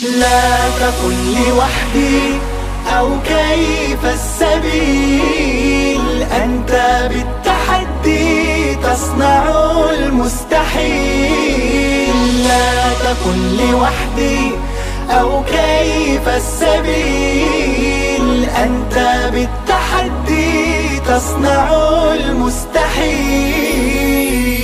لا تقل لوحدي أو كيف السبيل، أنت بالتحدي تصنع المستحيل. لا تقل لوحدي أو كيف السبيل، أنت بالتحدي تصنع المستحيل.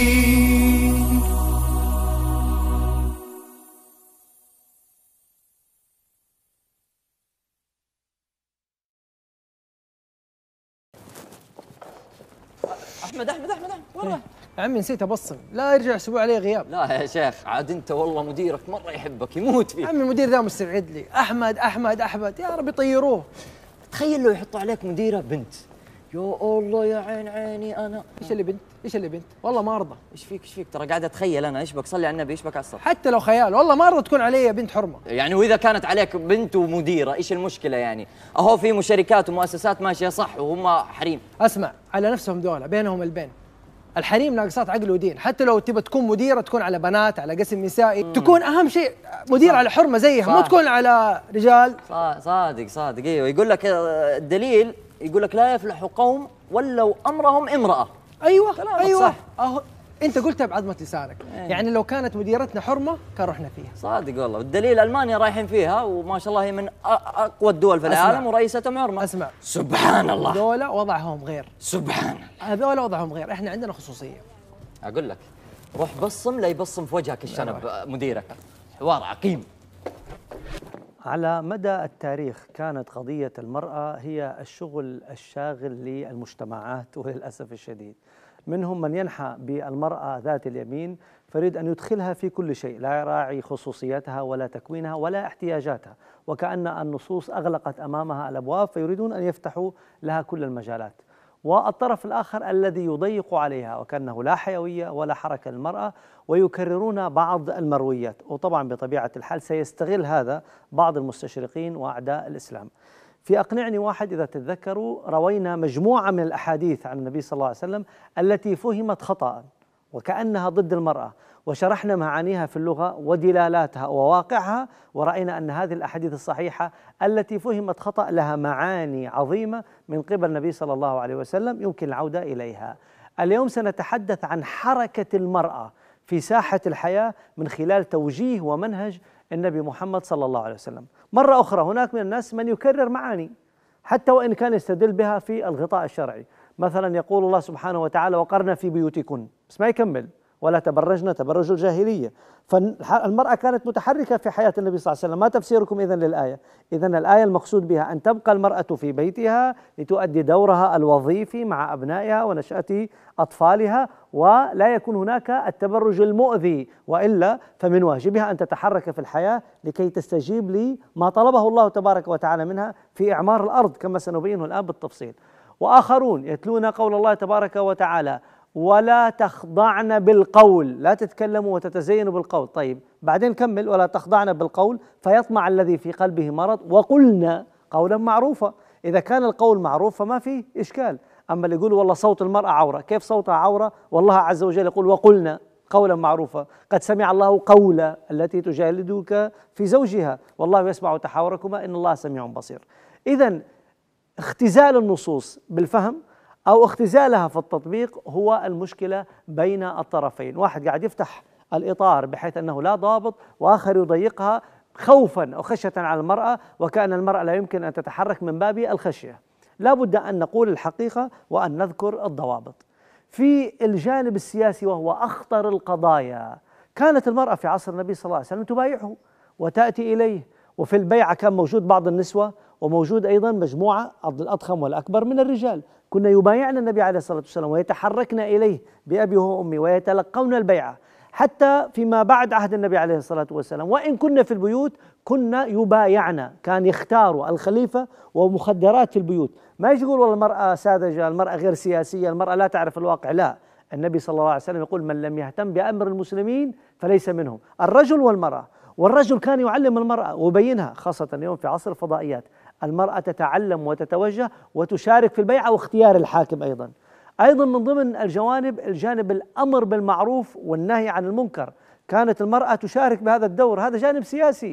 احمد والله يا عمي نسيت ابصم، لا يرجع اسبوع عليه غياب. لا يا شيخ، عاد انت والله مديرك مره يحبك يموت فيك. عمي المدير ذا مستبعد لي، احمد يا رب يطيروه. تخيل لو يحطوا عليك مديره بنت. يا الله يا عيني انا. ايش اللي بنت؟ والله ما ارضى. ايش فيك ترى قاعد اتخيل انا. ايش بك؟ صلي على النبي، ايش بك على الصبح؟ حتى لو خيال والله ما ارضى تكون علي بنت حرمه. يعني واذا كانت عليك بنت ومديره ايش المشكله يعني؟ اهو في شركات ومؤسسات ماشيه صح وهم حريم. اسمع، على نفسهم دولة بينهم البين. الحريم ناقصات عقل ودين، حتى لو تبى تكون مديره تكون على بنات، على قسم نسائي، تكون اهم شيء مدير على حرمه زيها، مو تكون على رجال. صادق ايوه. يقول لك الدليل، يقول لك لا يفلح قوم ولوا امرهم امراه. ايوه صح. اهو انت قلتها بعظمه لسانك. يعني لو كانت مديرتنا حرمه كان رحنا فيها. صادق والله. والدليل المانيا رايحين فيها وما شاء الله هي من اقوى الدول في العالم ورئيستهم حرمه. اسمع، سبحان الله، دولة وضعهم غير. سبحان هذول وضعهم غير، احنا عندنا خصوصيه. اقول لك روح بصم لا يبصم في وجهك الشنب مديرك. حوار عقيم. على مدى التاريخ كانت قضية المرأة هي الشغل الشاغل للمجتمعات، وللأسف الشديد منهم من ينحى بالمرأة ذات اليمين فيريد أن يدخلها في كل شيء، لا يراعي خصوصيتها ولا تكوينها ولا احتياجاتها، وكأن النصوص أغلقت أمامها الأبواب فيريدون أن يفتحوا لها كل المجالات. والطرف الآخر الذي يضيق عليها وكأنه لا حيوية ولا حركة للمرأة، ويكررون بعض المرويات. وطبعا بطبيعة الحال سيستغل هذا بعض المستشرقين وأعداء الإسلام. في أقنعني واحد، إذا تتذكروا روينا مجموعة من الأحاديث عن النبي صلى الله عليه وسلم التي فهمت خطأ وكأنها ضد المرأة، وشرحنا معانيها في اللغة ودلالاتها وواقعها، ورأينا أن هذه الأحاديث الصحيحة التي فهمت خطأ لها معاني عظيمة من قبل النبي صلى الله عليه وسلم يمكن العودة إليها. اليوم سنتحدث عن حركة المرأة في ساحة الحياة من خلال توجيه ومنهج النبي محمد صلى الله عليه وسلم. مرة أخرى هناك من الناس من يكرر معاني حتى وإن كان يستدل بها في الغطاء الشرعي. مثلا يقول الله سبحانه وتعالى وقرن في بيوتكن، بس ما يكمل ولا تبرجن تبرج الجاهلية. فالمرأة كانت متحركة في حياة النبي صلى الله عليه وسلم. ما تفسيركم إذن للآية؟ إذن الآية المقصود بها أن تبقى المرأة في بيتها لتؤدي دورها الوظيفي مع أبنائها ونشأة أطفالها، ولا يكون هناك التبرج المؤذي، وإلا فمن واجبها أن تتحرك في الحياة لكي تستجيب لما طلبه الله تبارك وتعالى منها في إعمار الأرض كما سنبينه الآن بالتفصيل. وآخرون يتلون قول الله تبارك وتعالى ولا تخضعن بالقول، لا تتكلموا وتتزينوا بالقول. طيب بعدين كمل ولا تخضعن بالقول فيطمع الذي في قلبه مرض وقلنا قولا معروفا. إذا كان القول معروف فما فيه إشكال. أما اللي يقول والله صوت المرأة عورة، كيف صوتها عورة؟ والله عز وجل يقول وقلنا قولا معروفا، قد سمع الله قول التي تجادلك في زوجها والله يسمع تحاوركما إن الله سميع بصير. إذن اختزال النصوص بالفهم أو اختزالها في التطبيق هو المشكلة بين الطرفين. واحد قاعد يفتح الإطار بحيث أنه لا ضابط، وآخر يضيقها خوفا أو خشية على المرأة، وكأن المرأة لا يمكن أن تتحرك من باب الخشية. لا بد أن نقول الحقيقة وأن نذكر الضوابط. في الجانب السياسي وهو أخطر القضايا، كانت المرأة في عصر النبي صلى الله عليه وسلم تبايعه وتأتي إليه، وفي البيعة كان موجود بعض النسوة وموجود أيضا مجموعة الأضخم والأكبر من الرجال، كنا يبايعنا النبي عليه الصلاة والسلام ويتحركن إليه بأبي وأمي ويتلقون البيعة. حتى فيما بعد عهد النبي عليه الصلاة والسلام وإن كنا في البيوت كنا يبايعنا، كان يختاروا الخليفة ومخدرات في البيوت. ما يجي يقول والله المرأة ساذجة، المرأة غير سياسية، المرأة لا تعرف الواقع. لا، النبي صلى الله عليه وسلم يقول من لم يهتم بأمر المسلمين فليس منهم، الرجل والمرأة. والرجل كان يعلم المرأة ويبينها، خاصة اليوم في عصر الفضائيات المرأة تتعلم وتتوجه وتشارك في البيعة واختيار الحاكم. أيضا من ضمن الجانب الأمر بالمعروف والنهي عن المنكر، كانت المرأة تشارك بهذا الدور، هذا جانب سياسي.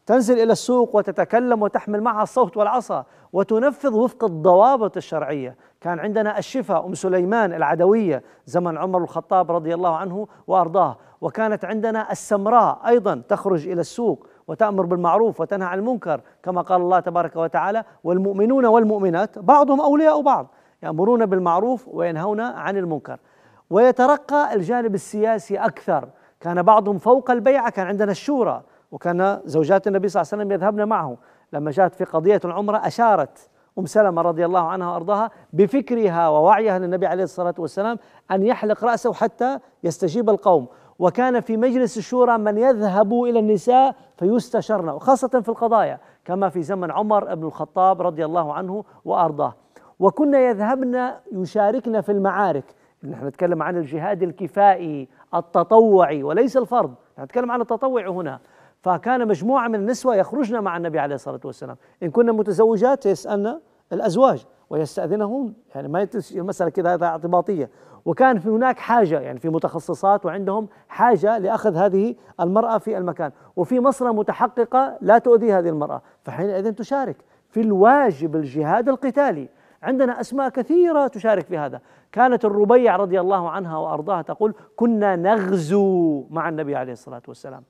تنزل إلى السوق وتتكلم وتحمل معها الصوت والعصا وتنفذ وفق الضوابط الشرعية. كان عندنا الشفا أم سليمان العدوية زمن عمر الخطاب رضي الله عنه وأرضاه، وكانت عندنا السمراء أيضا تخرج إلى السوق وتأمر بالمعروف وتنهى عن المنكر، كما قال الله تبارك وتعالى: والمؤمنون والمؤمنات بعضهم أولياء بعض يأمرون بالمعروف وينهون عن المنكر. ويترقى الجانب السياسي أكثر، كان بعضهم فوق البيعة، كان عندنا الشورى، وكان زوجات النبي صلى الله عليه وسلم يذهبن معه. لما جاءت في قضية العمرة أشارت أم سلمة رضي الله عنها وأرضاها بفكرها ووعيها للنبي عليه الصلاة والسلام أن يحلق رأسه حتى يستجيب القوم. وكان في مجلس الشورى من يذهب إلى النساء فيستشرن، وخاصة في القضايا، كما في زمن عمر بن الخطاب رضي الله عنه وأرضاه. وكنا يذهبن يشاركن في المعارك. نحن نتكلم عن الجهاد الكفائي التطوعي وليس الفرض، نتكلم عن التطوع هنا. فكان مجموعة من النسوة يخرجن مع النبي عليه الصلاة والسلام، إن كنا متزوجات يسألن الأزواج ويستأذنهن، يعني ما المسألة كذا هذا اعتباطية. وكان في هناك حاجة، يعني في متخصصات وعندهم حاجة لأخذ هذه المرأة في المكان، وفي مصر متحققة لا تؤذي هذه المرأة، فحينئذ تشارك في الواجب الجهاد القتالي. عندنا أسماء كثيرة تشارك في هذا. كانت الربيع رضي الله عنها وأرضاها تقول: كنا نغزو مع النبي عليه الصلاة والسلام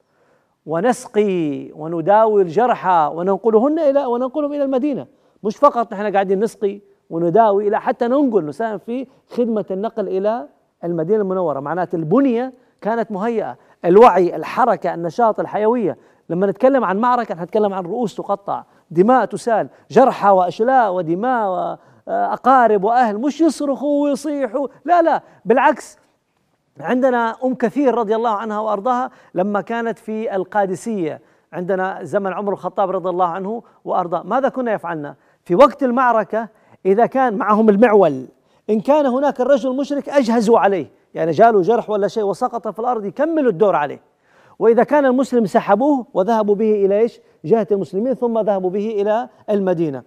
ونسقي ونداوي الجرحى وننقلهم إلى المدينة. مش فقط نحن قاعدين نسقي ونداوي، إلى حتى نساهم في خدمة النقل إلى المدينة المنورة. معناته البنية كانت مهيئة، الوعي، الحركة، النشاط، الحيوية. لما نتكلم عن معركة نتكلم عن رؤوس تقطع، دماء تسال، جرحى وأشلاء ودماء وأقارب وأهل، مش يصرخوا ويصيحوا، لا بالعكس. عندنا أم كثير رضي الله عنها وأرضاها لما كانت في القادسية عندنا زمن عمر الخطاب رضي الله عنه وأرضاه، ماذا كنا يفعلنا؟ في وقت المعركة إذا كان معهم المعول، إن كان هناك الرجل مشرك أجهزوا عليه، يعني جاله جرح ولا شيء وسقط في الأرض يكملوا الدور عليه. وإذا كان المسلم سحبوه وذهبوا به إلى جهة المسلمين، ثم ذهبوا به إلى المدينة.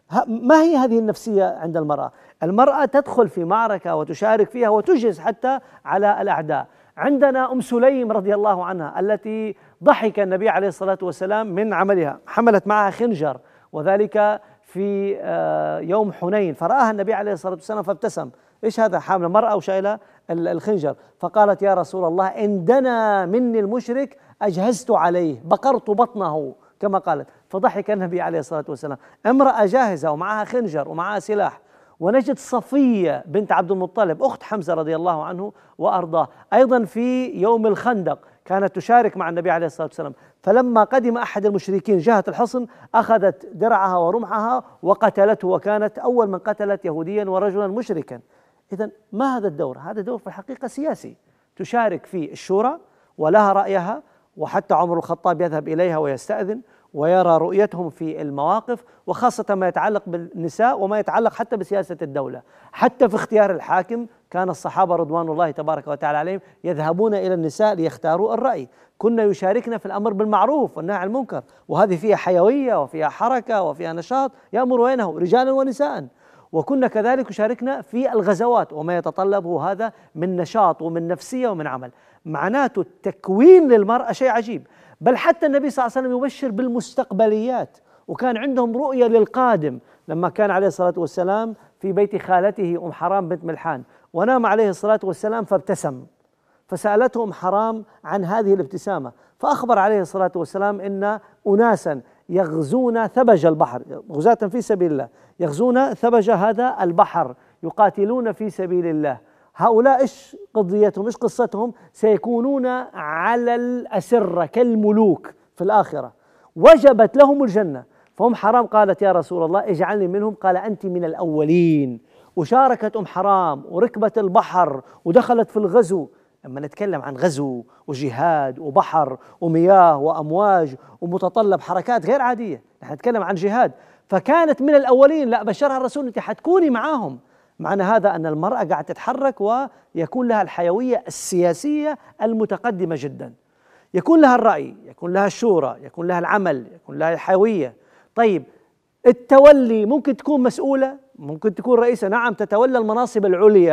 ما هي هذه النفسية عند المرأة؟ المرأة تدخل في معركة وتشارك فيها وتجهز حتى على الأعداء. عندنا أم سليم رضي الله عنها التي ضحك النبي عليه الصلاة والسلام من عملها، حملت معها خنجر، وذلك في يوم حنين، فرآها النبي عليه الصلاة والسلام فابتسم. إيش هذا؟ حاملة مرأة وشايلة الخنجر. فقالت: يا رسول الله، إن دنا مني المشرك أجهزت عليه، بقرت بطنه، كما قالت. فضحك النبي عليه الصلاة والسلام. امرأة جاهزة ومعها خنجر ومعها سلاح. ونجد صفية بنت عبد المطلب أخت حمزة رضي الله عنه وأرضاه أيضا في يوم الخندق كانت تشارك مع النبي عليه الصلاة والسلام. فلما قدم أحد المشركين جهة الحصن أخذت درعها ورمحها وقتلته، وكانت أول من قتلت يهوديا ورجلا مشركا. إذن ما هذا الدور؟ هذا دور في الحقيقة سياسي، تشارك في الشورى ولها رأيها، وحتى عمر الخطاب يذهب إليها ويستأذن ويرى رؤيتهم في المواقف، وخاصة ما يتعلق بالنساء وما يتعلق حتى بسياسة الدولة. حتى في اختيار الحاكم كان الصحابة رضوان الله تبارك وتعالى عليهم يذهبون إلى النساء ليختاروا الرأي. كنا يشاركنا في الأمر بالمعروف والنهي عن المنكر، وهذه فيها حيوية وفيها حركة وفيها نشاط، يأمر وينهى رجالا ونساء. وكنا كذلك يشاركنا في الغزوات وما يتطلبه هذا من نشاط ومن نفسية ومن عمل. معناته التكوين للمرأة شيء عجيب. بل حتى النبي صلى الله عليه وسلم يبشر بالمستقبليات، وكان عندهم رؤية للقادم. لما كان عليه الصلاة والسلام في بيت خالته أم حرام بنت ملحان، ونام عليه الصلاة والسلام فابتسم، فسألته أم حرام عن هذه الابتسامة، فأخبر عليه الصلاة والسلام إن أناسا يغزون ثبج البحر، غزاة في سبيل الله، يغزون ثبج هذا البحر، يقاتلون في سبيل الله. هؤلاء إيش قضيتهم؟ إيش قصتهم؟ سيكونون على الأسرة كالملوك في الآخرة، وجبت لهم الجنة. فأم حرام قالت: يا رسول الله اجعلني منهم. قال: أنت من الأولين. وشاركت أم حرام وركبت البحر ودخلت في الغزو. لما نتكلم عن غزو وجهاد وبحر ومياه وأمواج ومتطلب حركات غير عادية، نحن نتكلم عن جهاد، فكانت من الأولين. لا، بشرها الرسول: أنت حتكوني معاهم. معنى هذا أن المرأة قاعدة تتحرك ويكون لها الحيوية السياسية المتقدمة جدا، يكون لها الرأي، يكون لها الشورى، يكون لها العمل، يكون لها الحيوية. طيب التولي، ممكن تكون مسؤولة، ممكن تكون رئيسة، نعم، تتولى المناصب العليا،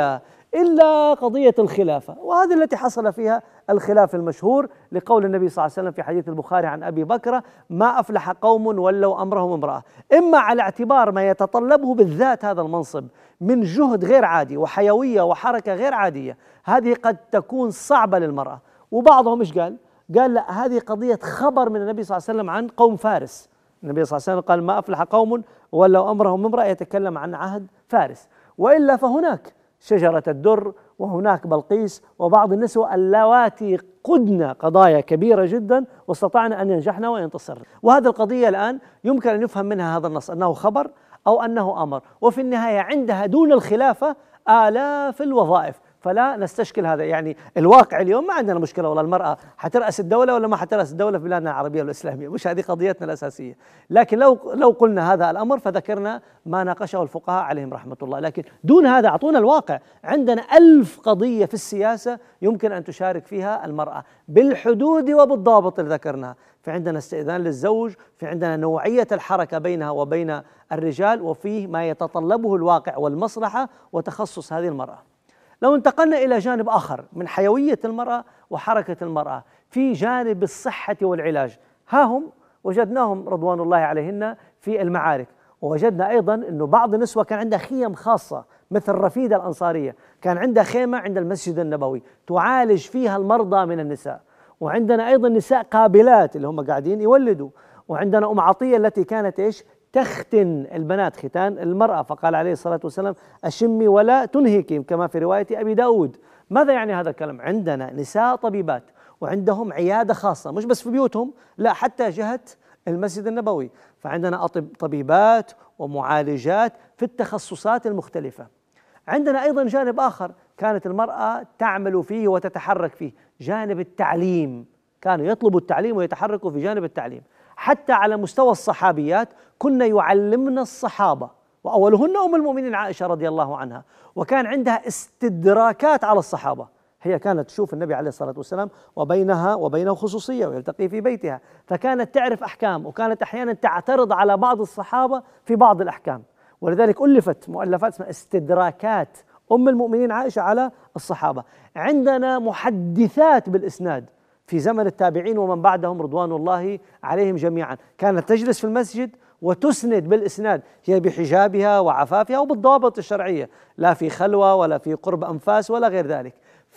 إلا قضية الخلافة، وهذه التي حصل فيها الخلاف المشهور لقول النبي صلى الله عليه وسلم في حديث البخاري عن أبي بكر: ما أفلح قوم ولوا أمرهم امرأة، إما على اعتبار ما يتطلبه بالذات هذا المنصب من جهد غير عادي وحيوية وحركة غير عادية، هذه قد تكون صعبة للمرأة. وبعضهم إيش قال؟ قال لا، هذه قضية خبر من النبي صلى الله عليه وسلم عن قوم فارس. النبي صلى الله عليه وسلم قال: ما أفلح قوم ولوا أمرهم امرأة، يتكلم عن عهد فارس. وإلا فهناك شجرة الدر، وهناك بلقيس، وبعض النسوة اللواتي قدن قضايا كبيرة جدا واستطعن أن ينجحن وينتصرن. وهذه القضية الآن يمكن أن يفهم منها هذا النص أنه خبر أو أنه أمر، وفي النهاية عندها دون الخلافة آلاف الوظائف، فلا نستشكل هذا. يعني الواقع اليوم ما عندنا مشكلة والله المرأة حترأس الدولة ولا ما حترأس الدولة في بلادنا العربية والإسلامية، مش هذه قضيتنا الأساسية. لكن لو قلنا هذا الأمر فذكرنا ما ناقشه الفقهاء عليهم رحمة الله، لكن دون هذا أعطونا الواقع. عندنا 1000 قضية في السياسة يمكن أن تشارك فيها المرأة بالحدود وبالضوابط اللي ذكرناها. في عندنا استئذان للزوج، في عندنا نوعية الحركة بينها وبين الرجال، وفيه ما يتطلبه الواقع والمصلحة وتخصص هذه المرأة. لو انتقلنا إلى جانب آخر من حيوية المرأة وحركة المرأة في جانب الصحة والعلاج، ها هم وجدناهم رضوان الله عليهن في المعارك. ووجدنا أيضا أنه بعض النسوة كان عندها خيم خاصة، مثل رفيدة الأنصارية كان عندها خيمة عند المسجد النبوي تعالج فيها المرضى من النساء. وعندنا أيضا نساء قابلات اللي هم قاعدين يولدوا. وعندنا عطية التي كانت إيش؟ تختن البنات ختان المرأة، فقال عليه الصلاة والسلام: أشمي ولا تنهكي، كما في رواية أبي داود. ماذا يعني هذا الكلام؟ عندنا نساء طبيبات وعندهم عيادة خاصة، مش بس في بيوتهم، لا حتى جهة المسجد النبوي. فعندنا طبيبات ومعالجات في التخصصات المختلفة. عندنا أيضا جانب آخر كانت المرأة تعمل فيه وتتحرك فيه، جانب التعليم. كانوا يطلبوا التعليم ويتحركوا في جانب التعليم. حتى على مستوى الصحابيات كنا يعلمنا الصحابة، وأولهن أم المؤمنين عائشة رضي الله عنها، وكان عندها استدراكات على الصحابة. هي كانت تشوف النبي عليه الصلاة والسلام وبينها وبينه خصوصية ويلتقي في بيتها، فكانت تعرف أحكام، وكانت أحيانا تعترض على بعض الصحابة في بعض الأحكام. ولذلك ألفت مؤلفات اسمها استدراكات أم المؤمنين عائشة على الصحابة. عندنا محدثات بالإسناد في زمن التابعين ومن بعدهم رضوان الله عليهم جميعا، كانت تجلس في المسجد وتسند بالإسناد، هي بحجابها وعفافها وبالضوابط الشرعية، لا في خلوة ولا في قرب أنفاس ولا غير ذلك،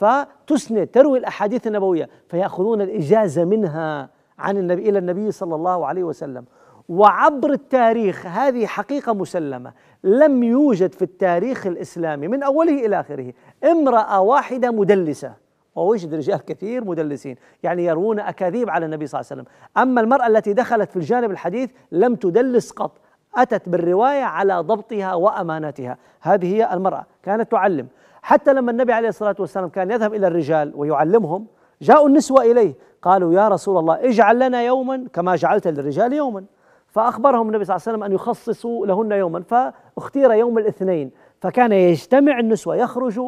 فتسند تروي الأحاديث النبوية، فيأخذون الإجازة منها عن النبي إلى النبي صلى الله عليه وسلم. وعبر التاريخ هذه حقيقة مسلمة، لم يوجد في التاريخ الإسلامي من أوله إلى آخره امرأة واحدة مدلسة، ووجد رجال كثير مدلسين يعني يروون أكاذيب على النبي صلى الله عليه وسلم. أما المرأة التي دخلت في الجانب الحديث لم تدلس قط، أتت بالرواية على ضبطها وأمانتها. هذه هي المرأة، كانت تعلم. حتى لما النبي عليه الصلاة والسلام كان يذهب إلى الرجال ويعلمهم، جاءوا النسوة إليه قالوا: يا رسول الله اجعل لنا يوما كما جعلت للرجال يوما. فأخبرهم النبي صلى الله عليه وسلم أن يخصصوا لهن يوما، فاختير يوم الاثنين، فكان يجتمع النسوة يخرجوا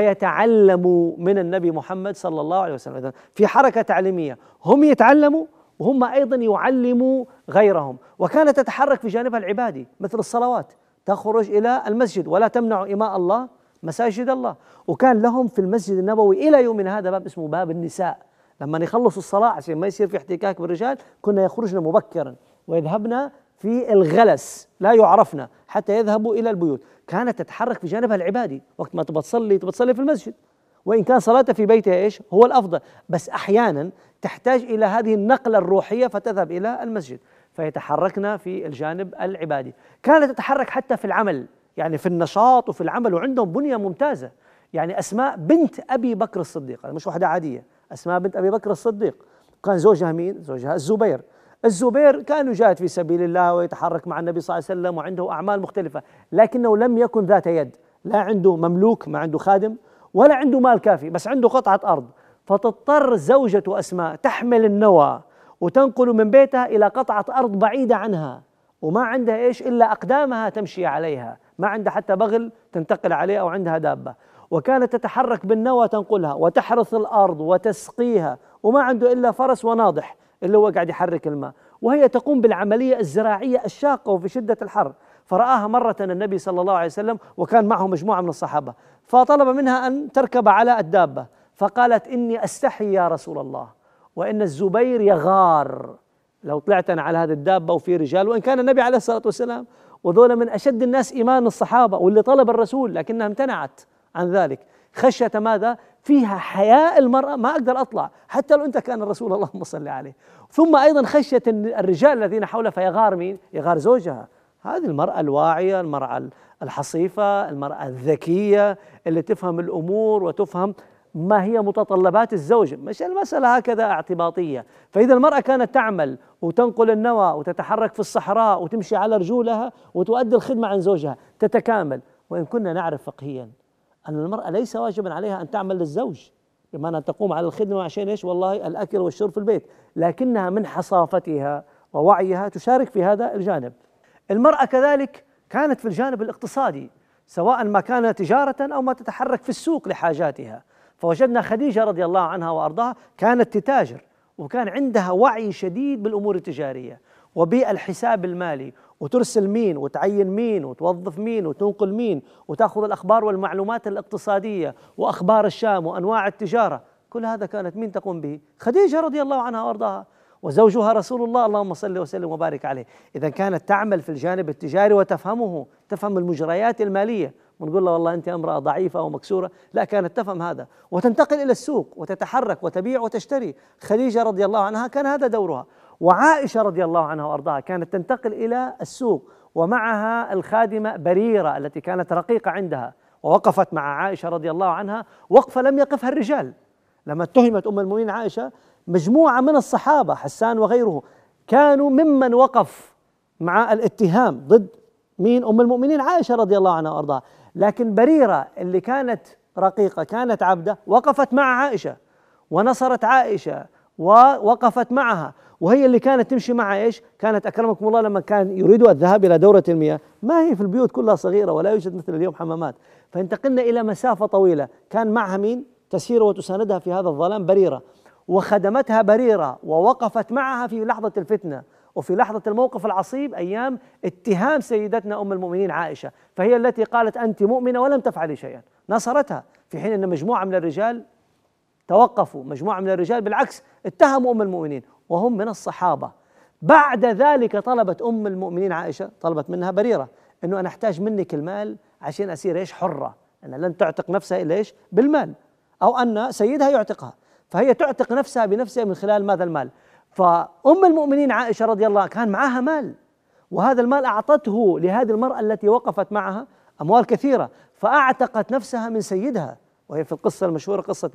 ويتعلموا من النبي محمد صلى الله عليه وسلم. في حركة تعليمية، هم يتعلموا وهم أيضا يعلموا غيرهم. وكانت تتحرك في جانبها العبادي مثل الصلوات، تخرج إلى المسجد ولا تمنع إماء الله مساجد الله. وكان لهم في المسجد النبوي إلى يومنا هذا باب اسمه باب النساء، لما يخلص الصلاة عشان ما يصير في احتكاك بالرجال كنا يخرجن مبكرا ويذهبن في الغلس لا يعرفن حتى يذهبوا إلى البيوت. كانت تتحرك في جانبها العبادي، وقت ما تبغى تصلي في المسجد، وإن كان صلاتها في بيتها إيش هو الأفضل، بس أحيانا تحتاج إلى هذه النقلة الروحية فتذهب إلى المسجد، فيتحركنا في الجانب العبادي. كانت تتحرك حتى في العمل، يعني في النشاط وفي العمل، وعندهم بنية ممتازة. يعني أسماء بنت أبي بكر الصديق، مش واحدة عادية، أسماء بنت أبي بكر الصديق، كان زوجها مين؟ زوجها الزبير. الزبير كان يجاهد في سبيل الله ويتحرك مع النبي صلى الله عليه وسلم وعنده أعمال مختلفة، لكنه لم يكن ذات يد، لا عنده مملوك، ما عنده خادم، ولا عنده مال كافي، بس عنده قطعة أرض. فتضطر زوجة أسماء تحمل النوى وتنقل من بيتها إلى قطعة أرض بعيدة عنها، وما عندها إيش إلا أقدامها تمشي عليها، ما عندها حتى بغل تنتقل عليه أو عندها دابة. وكانت تتحرك بالنوى تنقلها وتحرث الأرض وتسقيها، وما عنده إلا فرس وناضح اللي هو قاعد يحرك الماء، وهي تقوم بالعملية الزراعية الشاقة وفي شدة الحر. فرآها مرة النبي صلى الله عليه وسلم وكان معه مجموعة من الصحابة، فطلب منها أن تركب على الدابة، فقالت: إني أستحي يا رسول الله، وإن الزبير يغار لو طلعت أنا على هذه الدابة وفي رجال. وإن كان النبي عليه الصلاة والسلام وذولا من أشد الناس إيمان الصحابة واللي طلب الرسول، لكنها امتنعت عن ذلك خشية ماذا؟ فيها حياء المرأة، ما أقدر أطلع حتى لو أنت كان الرسول اللهم صل عليه. ثم أيضا خشية الرجال الذين حوله، فيغار مين؟ يغار زوجها. هذه المرأة الواعية، المرأة الحصيفة، المرأة الذكية اللي تفهم الأمور وتفهم ما هي متطلبات الزوج، مش المسألة هكذا اعتباطية. فإذا المرأة كانت تعمل وتنقل النوى وتتحرك في الصحراء وتمشي على رجولها وتؤدي الخدمة عن زوجها تتكامل. وإن كنا نعرف فقهيا أن المرأة ليس واجبا عليها أن تعمل للزوج، بمعنى أن تقوم على الخدمة عشان إيش؟ والله الأكل والشرب في البيت، لكنها من حصافتها ووعيها تشارك في هذا الجانب. المرأة كذلك كانت في الجانب الاقتصادي، سواء ما كان تجارة أو ما تتحرك في السوق لحاجاتها. فوجدنا خديجة رضي الله عنها وأرضاها كانت تتاجر، وكان عندها وعي شديد بالأمور التجارية وبالحساب المالي، وترسل مين وتعين مين وتوظف مين وتنقل مين وتأخذ الأخبار والمعلومات الاقتصادية وأخبار الشام وأنواع التجارة. كل هذا كانت مين تقوم به؟ خديجة رضي الله عنها وأرضاها، وزوجها رسول الله اللهم صل وسلم وبارك عليه. إذا كانت تعمل في الجانب التجاري وتفهمه، تفهم المجريات المالية، ونقول له والله أنت امرأة ضعيفة أو مكسورة، لا، كانت تفهم هذا وتنتقل إلى السوق وتتحرك وتبيع وتشتري. خديجة رضي الله عنها كان هذا دورها. وعائشة رضي الله عنها وأرضاها كانت تنتقل إلى السوق ومعها الخادمة بريرة التي كانت رقيقة عندها، ووقفت مع عائشة رضي الله عنها وقفة لم يقفها الرجال. لما اتهمت أم المؤمنين عائشة، مجموعة من الصحابة حسان وغيره كانوا ممن وقف مع الاتهام ضد مين؟ أم المؤمنين عائشة رضي الله عنها وأرضاها. لكن بريرة اللي كانت رقيقة، كانت عبدة، وقفت مع عائشة ونصرت عائشة ووقفت معها، وهي اللي كانت تمشي مع إيش؟ كانت أكرمكم الله لما كان يريدوا الذهاب إلى دورة المياه، ما هي في البيوت كلها صغيرة ولا يوجد مثل اليوم حمامات، فانتقلنا إلى مسافة طويلة، كان معها مين؟ تسير وتساندها في هذا الظلام بريرة، وخدمتها بريرة ووقفت معها في لحظة الفتنة وفي لحظة الموقف العصيب أيام اتهام سيدتنا أم المؤمنين عائشة، فهي التي قالت أنت مؤمنة ولم تفعلي شيئا، نصرتها، في حين أن مجموعة من الرجال توقفوا، مجموعة من الرجال بالعكس اتهموا أم المؤمنين وهم من الصحابة. بعد ذلك طلبت أم المؤمنين عائشة، طلبت منها بريرة أنه أنا أحتاج منك المال عشان أصير إيش؟ حرة، أنها لن تعتق نفسها إلا إيش؟ بالمال، أو أن سيدها يعتقها، فهي تعتق نفسها بنفسها من خلال ماذا؟ المال. فأم المؤمنين عائشة رضي الله عنها كان معها مال، وهذا المال أعطته لهذه المرأة التي وقفت معها أموال كثيرة، فأعتقت نفسها من سيدها، وهي في القصة المشهورة قصة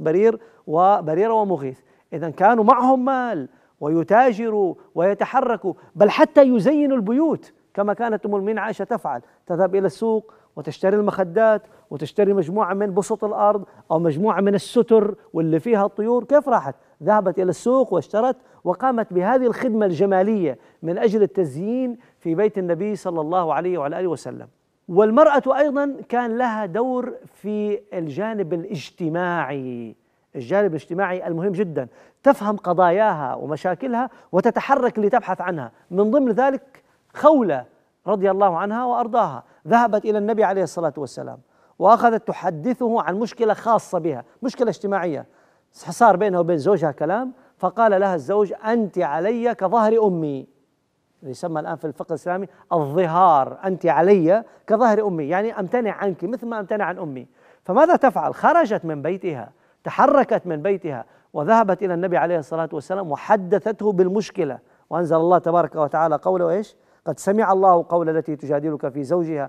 بريرة ومغيث. إذن كانوا معهم مال ويتاجروا ويتحركوا، بل حتى يزينوا البيوت كما كانت أم المؤمنين عائشة تفعل، تذهب إلى السوق وتشتري المخدات وتشتري مجموعة من بسط الأرض أو مجموعة من الستر واللي فيها الطيور. كيف راحت؟ ذهبت إلى السوق واشترت وقامت بهذه الخدمة الجمالية من أجل التزيين في بيت النبي صلى الله عليه وعلى آله وسلم. والمرأة أيضا كان لها دور في الجانب الاجتماعي، الجانب الاجتماعي المهم جدا، تفهم قضاياها ومشاكلها وتتحرك لتبحث عنها. من ضمن ذلك خولة رضي الله عنها وأرضاها ذهبت إلى النبي عليه الصلاة والسلام وأخذت تحدثه عن مشكلة خاصة بها، مشكلة اجتماعية، صار بينها وبين زوجها كلام، فقال لها الزوج أنت علي كظهر أمي، يسمى الآن في الفقه الإسلامي الظهار، أنت علي كظهر أمي، يعني أمتنع عنك مثل ما أمتنع عن أمي. فماذا تفعل؟ خرجت من بيتها، تحركت من بيتها وذهبت إلى النبي عليه الصلاة والسلام وحدثته بالمشكلة، وأنزل الله تبارك وتعالى قوله إيش؟ قد سمع الله قول التي تجادلك في زوجها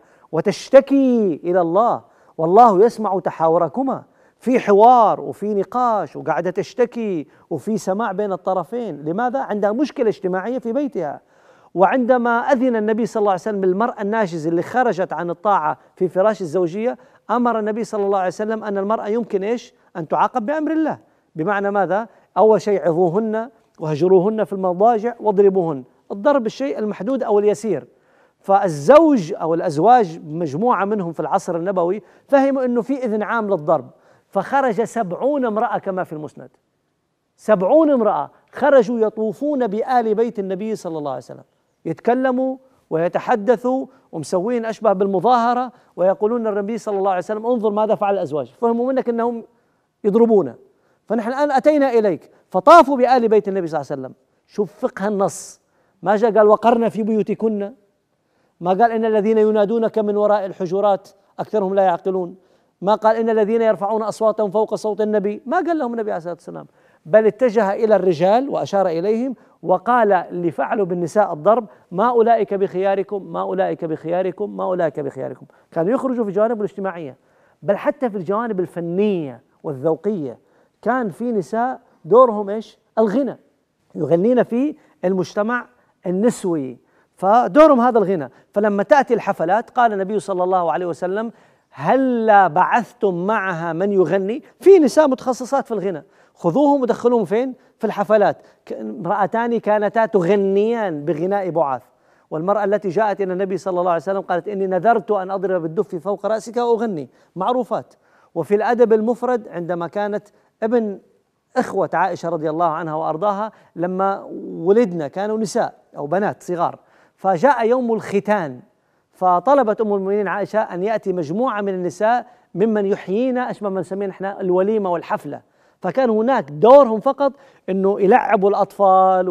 وتشتكي إلى الله والله يسمع تحاوركما، في حوار وفي نقاش وقاعدة تشتكي وفي سماع بين الطرفين. لماذا؟ عندها مشكلة اجتماعية في بيتها. وعندما أذن النبي صلى الله عليه وسلم بالمرأة الناشزة اللي خرجت عن الطاعة في فراش الزوجية، أمر النبي صلى الله عليه وسلم أن المرأة يمكن إيش؟ أن تعاقب بأمر الله. بمعنى ماذا؟ أول شيء عظوهن وهجروهن في المضاجع واضربوهن، الضرب الشيء المحدود أو اليسير. فالزوج أو الأزواج مجموعة منهم في العصر النبوي فهموا أنه في إذن عام للضرب، فخرج 70 امرأة كما في المسند، 70 امرأة خرجوا يطوفون بآل بيت النبي صلى الله عليه وسلم، يتكلموا ويتحدثوا ومسوين أشبه بالمظاهرة ويقولون النبي صلى الله عليه وسلم انظر ماذا فعل الأزواج، فهموا منك أنهم يضربونه، فنحن الآن أتينا إليك فطافوا بآل بيت النبي صلى الله عليه وسلم. شوف فقه النص، ما جاء قال وقرن في بيوتكن، ما قال إن الذين ينادونك من وراء الحجرات أكثرهم لا يعقلون، ما قال إن الذين يرفعون أصواتهم فوق صوت النبي، ما قال لهم النبي عليه الصلاة والسلام، بل اتجه إلى الرجال وأشار إليهم وقال اللي فعلوا بالنساء الضرب ما أولئك بخياركم ما أولئك بخياركم ما أولئك بخياركم. كانوا يخرجوا في جوانب الاجتماعية، بل حتى في الجوانب الفنية والذوقية كان في نساء دورهم إيش؟ الغنى، يغنين في المجتمع النسوي، فدورهم هذا الغنى. فلما تأتي الحفلات قال النبي صلى الله عليه وسلم هلا بعثتم معها من يغني، في نساء متخصصات في الغنى، خذوهم ودخلوهم فين؟ في الحفلات. امرأتان كانتا تغنيان بغناء بعاث، والمرأة التي جاءت إلى النبي صلى الله عليه وسلم قالت إني نذرت أن أضرب بالدف فوق رأسك وأغني، معروفات. وفي الأدب المفرد عندما كانت ابن إخوة عائشة رضي الله عنها وأرضاها لما ولدنا كانوا نساء أو بنات صغار، فجاء يوم الختان فطلبت أم المؤمنين عائشة أن يأتي مجموعة من النساء ممن يحيينا أشبه ما نسميه نحن الوليمة والحفلة، فكان هناك دورهم فقط أنه يلعبوا الأطفال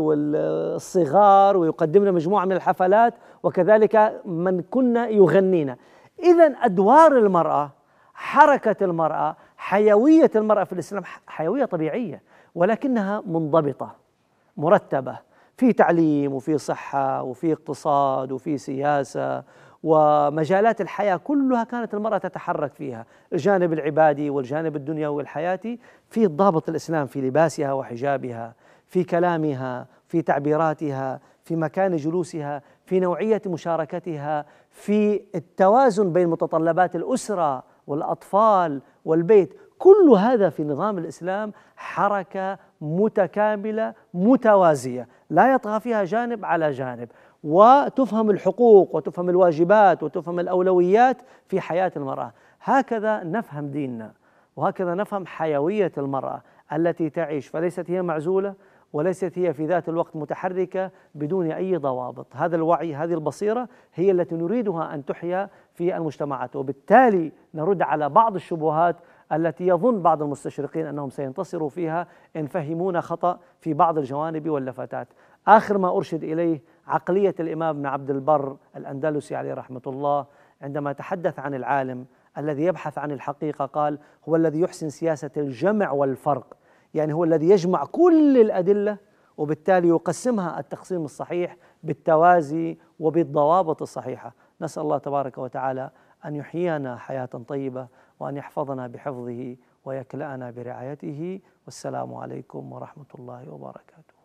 والصغار ويقدمنا مجموعة من الحفلات، وكذلك من كنا يغنينا. إذن أدوار المرأة، حركة المرأة، حيوية المرأة في الإسلام حيوية طبيعية، ولكنها منضبطة مرتبة، في تعليم وفي صحة وفي اقتصاد وفي سياسة ومجالات الحياة كلها كانت المرأة تتحرك فيها، الجانب العبادي والجانب الدنيوي والحياتي، في ضابط الإسلام في لباسها وحجابها، في كلامها، في تعبيراتها، في مكان جلوسها، في نوعية مشاركتها، في التوازن بين متطلبات الأسرة والأطفال والبيت. كل هذا في نظام الإسلام حركة متكاملة متوازية لا يطغى فيها جانب على جانب، وتفهم الحقوق وتفهم الواجبات وتفهم الأولويات في حياة المرأة. هكذا نفهم ديننا، وهكذا نفهم حيوية المرأة التي تعيش، فليست هي معزولة وليست هي في ذات الوقت متحركة بدون أي ضوابط. هذا الوعي، هذه البصيرة هي التي نريدها أن تحيا في المجتمعات، وبالتالي نرد على بعض الشبهات التي يظن بعض المستشرقين أنهم سينتصروا فيها إن فهمونا خطأ في بعض الجوانب واللفتات. آخر ما أرشد إليه عقلية الإمام ابن عبد البر الأندلسي عليه رحمة الله، عندما تحدث عن العالم الذي يبحث عن الحقيقة قال هو الذي يحسن سياسة الجمع والفرق، يعني هو الذي يجمع كل الأدلة وبالتالي يقسمها التقسيم الصحيح بالتوازي وبالضوابط الصحيحة. نسأل الله تبارك وتعالى أن يحيينا حياة طيبة وأن يحفظنا بحفظه ويكلأنا برعايته، والسلام عليكم ورحمة الله وبركاته.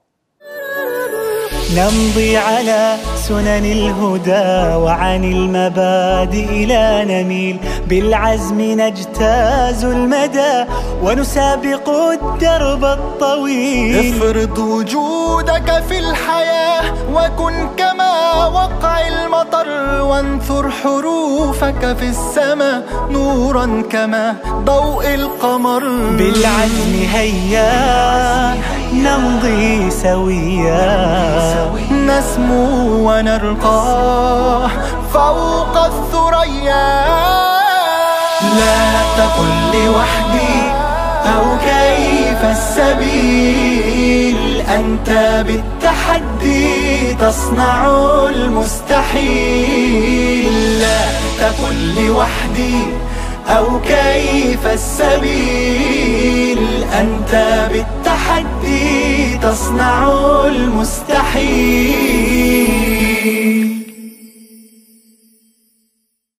نمضي على سنن الهدى وعن المبادئ لا نميل، بالعزم نجتاز المدى ونسابق الدرب الطويل. افرض وجودك في الحياة وكن كما وقع المطر، وانثر حروفك في السماء نورا كما ضوء القمر. بالعزم هيا نمضي سويا، نسمو ونرقى فوق الثريا. لا تقل لوحدي أو كيف السبيل، أنت بالتحدي تصنع المستحيل. لا تقل لوحدي أو كيف السبيل، أنت بالتحدي تصنع المستحيل.